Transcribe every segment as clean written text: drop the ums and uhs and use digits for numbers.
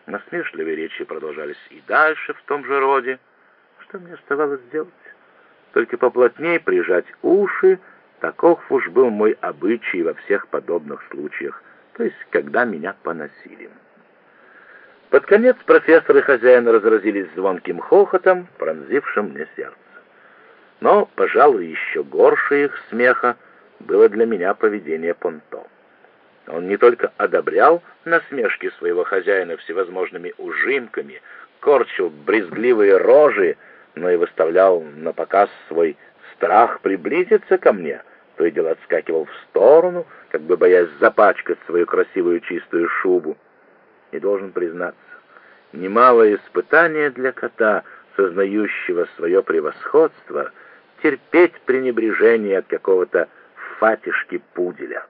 Насмешливые речи продолжались и дальше в том же роде. Что мне оставалось делать? Только поплотнее прижать уши. Таков уж был мой обычай во всех подобных случаях, то есть когда меня поносили. Под конец профессор и хозяин разразились звонким хохотом, пронзившим мне сердце. Но, пожалуй, еще горше их смеха было для меня поведение Понто. Он не только одобрял насмешки своего хозяина всевозможными ужимками, корчил брезгливые рожи, но и выставлял на показ свой страх приблизиться ко мне, то и дело отскакивал в сторону, как бы боясь запачкать свою красивую чистую шубу. И должен признаться, немалое испытание для кота, сознающего свое превосходство, терпеть пренебрежение от какого-то фатишки-пуделя.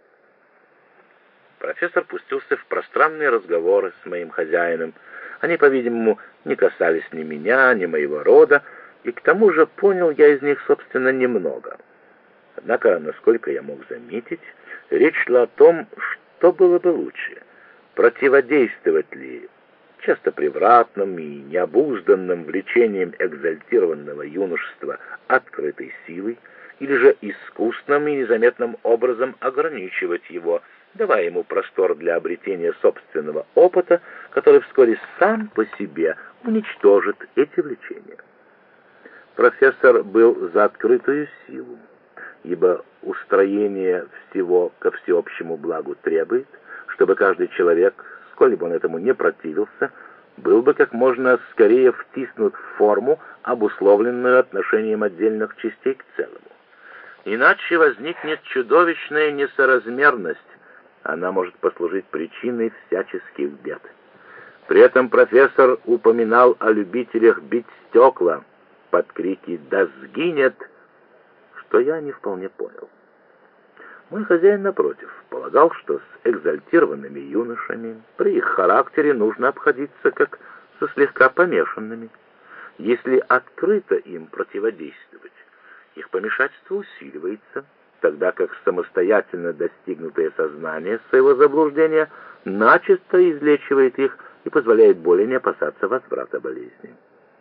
Профессор пустился в пространные разговоры с моим хозяином. Они, по-видимому, не касались ни меня, ни моего рода, и к тому же понял я из них, собственно, немного. Однако, насколько я мог заметить, речь шла о том, что было бы лучше: противодействовать ли часто превратным и необузданным влечением экзальтированного юношества открытой силой, или же искусным и незаметным образом ограничивать его, давая ему простор для обретения собственного опыта, который вскоре сам по себе уничтожит эти влечения. Профессор был за открытую силу, ибо устроение всего ко всеобщему благу требует, чтобы каждый человек, сколь бы он этому не противился, был бы как можно скорее втиснут в форму, обусловленную отношением отдельных частей к целому. Иначе возникнет чудовищная несоразмерность, она может послужить причиной всяческих бед. При этом профессор упоминал о любителях бить стекла под крики «Да сгинет!», что я не вполне понял. Мой хозяин, напротив, полагал, что с экзальтированными юношами при их характере нужно обходиться как со слегка помешанными. Если открыто им противодействовать, их помешательство усиливается, тогда как самостоятельно достигнутое сознание своего заблуждения начисто излечивает их и позволяет более не опасаться возврата болезни.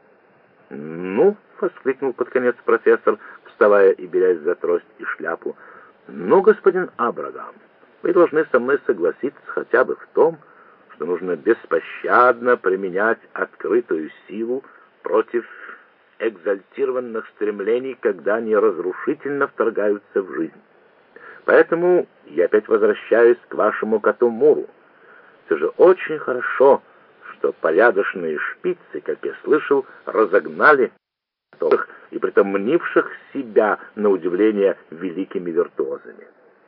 «Ну», — воскликнул под конец профессор, вставая и берясь за трость и шляпу, «ну, господин Абрагам, вы должны со мной согласиться хотя бы в том, что нужно беспощадно применять открытую силу против экзальтированных стремлений, когда они разрушительно вторгаются в жизнь. Поэтому я опять возвращаюсь к вашему коту Муру. Все же очень хорошо, что порядочные шпицы, как я слышал, разогнали и притом мнивших себя, на удивление, великими виртуозами».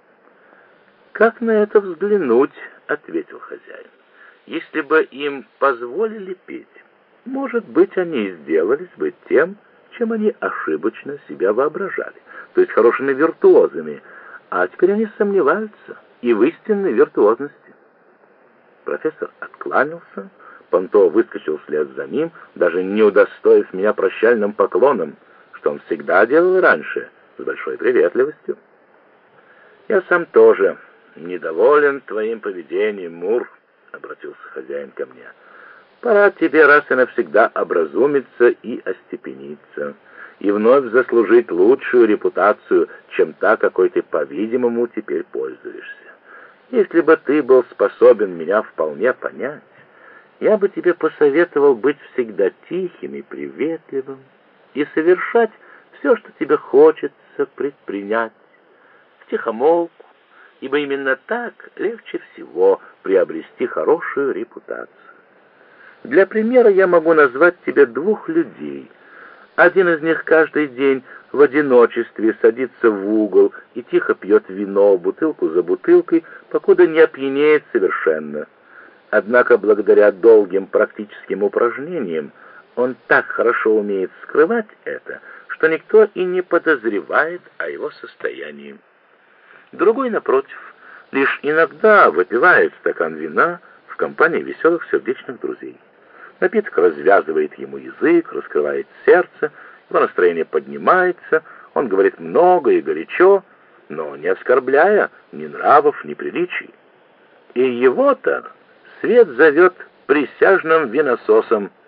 «Как на это взглянуть?» — ответил хозяин. «Если бы им позволили петь, может быть, они сделались бы тем, чем они ошибочно себя воображали, то есть хорошими виртуозами, а теперь они сомневаются и в истинной виртуозности». Профессор откланялся, Понто выскочил вслед за ним, даже не удостоив меня прощальным поклоном, что он всегда делал раньше, с большой приветливостью. «Я сам тоже недоволен твоим поведением, Мур», — обратился хозяин ко мне. «Пора тебе раз и навсегда образумиться и остепениться, и вновь заслужить лучшую репутацию, чем та, какой ты, по-видимому, теперь пользуешься. Если бы ты был способен меня вполне понять, я бы тебе посоветовал быть всегда тихим и приветливым и совершать все, что тебе хочется предпринять, втихомолку, ибо именно так легче всего приобрести хорошую репутацию. Для примера я могу назвать тебе двух людей. Один из них каждый день в одиночестве садится в угол и тихо пьет вино бутылку за бутылкой, покуда не опьянеет совершенно. Однако благодаря долгим практическим упражнениям он так хорошо умеет скрывать это, что никто и не подозревает о его состоянии. Другой, напротив, лишь иногда выпивает стакан вина в компании веселых сердечных друзей. Напиток развязывает ему язык, раскрывает сердце, его настроение поднимается, он говорит много и горячо, но не оскорбляя ни нравов, ни приличий. И его-то свет зовет присяжным винососом.